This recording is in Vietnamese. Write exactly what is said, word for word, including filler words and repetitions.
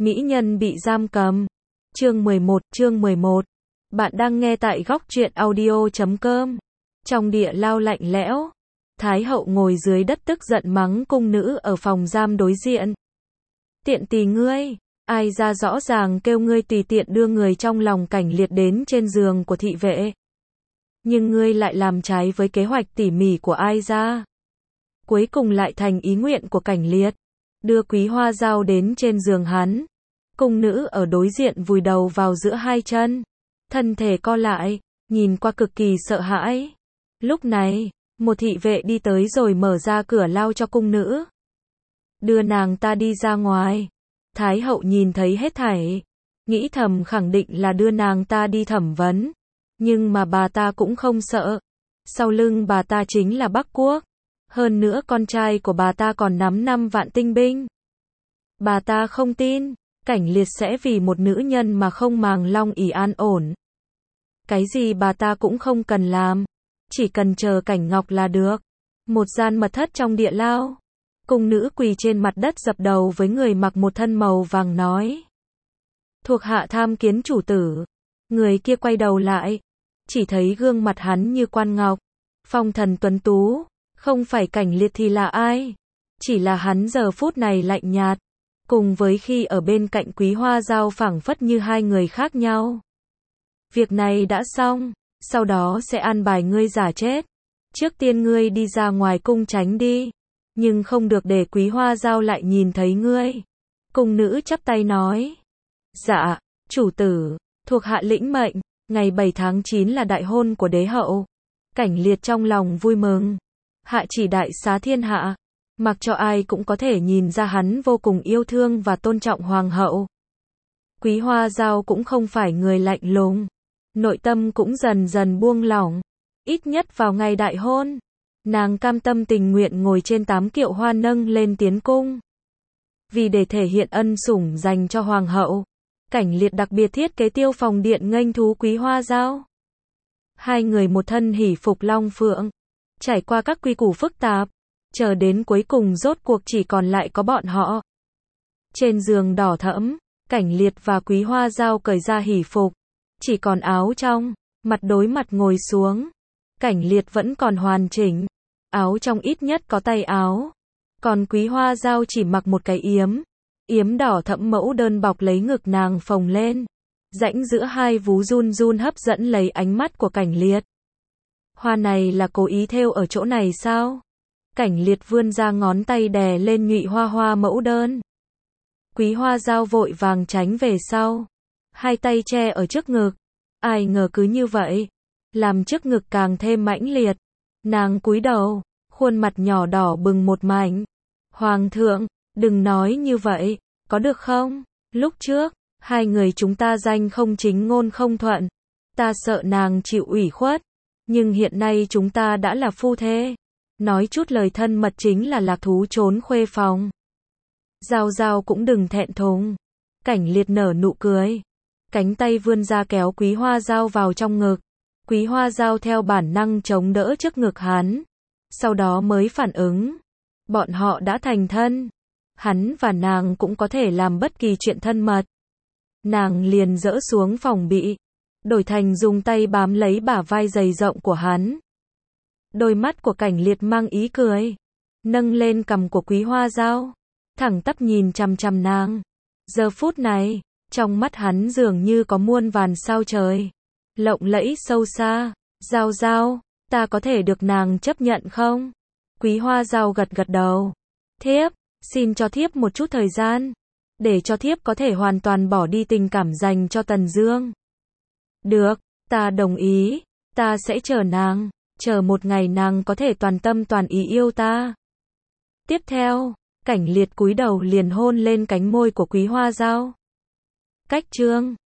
Mỹ nhân bị giam cầm. Chương mười một, chương mười một. Bạn đang nghe tại góc truyện audio chấm com. Trong địa lao lạnh lẽo, Thái hậu ngồi dưới đất tức giận mắng cung nữ ở phòng giam đối diện. Tiện tỳ ngươi, ai ra rõ ràng kêu ngươi tùy tiện đưa người trong lòng Cảnh Liệt đến trên giường của thị vệ. Nhưng ngươi lại làm trái với kế hoạch tỉ mỉ của ai ra. Cuối cùng lại thành ý nguyện của Cảnh Liệt, đưa Quý Hoa Dao đến trên giường hắn. Cung nữ ở đối diện vùi đầu vào giữa hai chân, thân thể co lại, nhìn qua cực kỳ sợ hãi. Lúc này, một thị vệ đi tới rồi mở ra cửa lao cho cung nữ. Đưa nàng ta đi ra ngoài. Thái hậu nhìn thấy hết thảy, nghĩ thầm khẳng định là đưa nàng ta đi thẩm vấn. Nhưng mà bà ta cũng không sợ. Sau lưng bà ta chính là Bắc Quốc. Hơn nữa con trai của bà ta còn nắm năm vạn tinh binh. Bà ta không tin Cảnh Liệt sẽ vì một nữ nhân mà không màng long ỷ an ổn. Cái gì bà ta cũng không cần làm, chỉ cần chờ Cảnh Ngọc là được. Một gian mật thất trong địa lao, cung nữ quỳ trên mặt đất dập đầu với người mặc một thân màu vàng nói: Thuộc hạ tham kiến chủ tử. Người kia quay đầu lại, chỉ thấy gương mặt hắn như quan ngọc, phong thần tuấn tú, không phải Cảnh Liệt thì là ai? Chỉ là hắn giờ phút này lạnh nhạt, cùng với khi ở bên cạnh Quý Hoa Dao phảng phất như hai người khác nhau. Việc này đã xong, sau đó sẽ an bài ngươi giả chết. Trước tiên ngươi đi ra ngoài cung tránh đi, nhưng không được để Quý Hoa Dao lại nhìn thấy ngươi. Cung nữ chắp tay nói: Dạ, chủ tử, thuộc hạ lĩnh mệnh. Ngày bảy tháng chín là đại hôn của đế hậu. Cảnh Liệt trong lòng vui mừng, hạ chỉ đại xá thiên hạ, mặc cho ai cũng có thể nhìn ra hắn vô cùng yêu thương và tôn trọng hoàng hậu. Quý Hoa Dao cũng không phải người lạnh lùng, nội tâm cũng dần dần buông lỏng. Ít nhất vào ngày đại hôn, nàng cam tâm tình nguyện ngồi trên tám kiệu hoa nâng lên tiến cung. Vì để thể hiện ân sủng dành cho hoàng hậu, Cảnh Liệt đặc biệt thiết kế tiêu phòng điện nghênh thú Quý Hoa Dao. Hai người một thân hỷ phục long phượng, trải qua các quy củ phức tạp, chờ đến cuối cùng rốt cuộc chỉ còn lại có bọn họ. Trên giường đỏ thẫm, Cảnh Liệt và Quý Hoa Dao cởi ra hỷ phục, chỉ còn áo trong, mặt đối mặt ngồi xuống. Cảnh Liệt vẫn còn hoàn chỉnh, áo trong ít nhất có tay áo, còn Quý Hoa Dao chỉ mặc một cái yếm, yếm đỏ thẫm mẫu đơn bọc lấy ngực nàng phồng lên, rãnh giữa hai vú run run hấp dẫn lấy ánh mắt của Cảnh Liệt. Hoa này là cố ý thêu ở chỗ này sao? Cảnh Liệt vươn ra ngón tay đè lên nhụy hoa hoa mẫu đơn. Quý Hoa Dao vội vàng tránh về sau, hai tay che ở trước ngực. Ai ngờ cứ như vậy, làm trước ngực càng thêm mãnh liệt. Nàng cúi đầu, khuôn mặt nhỏ đỏ bừng một mảnh. Hoàng thượng, đừng nói như vậy, có được không? Lúc trước, hai người chúng ta danh không chính ngôn không thuận, ta sợ nàng chịu ủy khuất. Nhưng hiện nay chúng ta đã là phu thê, nói chút lời thân mật chính là lạc thú trốn khuê phòng. Dao Dao cũng đừng thẹn thùng. Cảnh Liệt nở nụ cười, cánh tay vươn ra kéo Quý Hoa Dao vào trong ngực. Quý Hoa Dao theo bản năng chống đỡ trước ngực hắn, sau đó mới phản ứng. Bọn họ đã thành thân, hắn và nàng cũng có thể làm bất kỳ chuyện thân mật. Nàng liền dỡ xuống phòng bị, đổi thành dùng tay bám lấy bả vai dày rộng của hắn. Đôi mắt của Cảnh Liệt mang ý cười, nâng lên cằm của Quý Hoa Dao, thẳng tắp nhìn chằm chằm nàng. Giờ phút này, trong mắt hắn dường như có muôn vàn sao trời, lộng lẫy sâu xa. Dao Dao, ta có thể được nàng chấp nhận không? Quý Hoa Dao gật gật đầu. Thiếp, xin cho thiếp một chút thời gian, để cho thiếp có thể hoàn toàn bỏ đi tình cảm dành cho Tần Dương. Được, ta đồng ý, ta sẽ chờ nàng, chờ một ngày nàng có thể toàn tâm toàn ý yêu ta. Tiếp theo, Cảnh Liệt cúi đầu liền hôn lên cánh môi của Quý Hoa Dao. Cách chương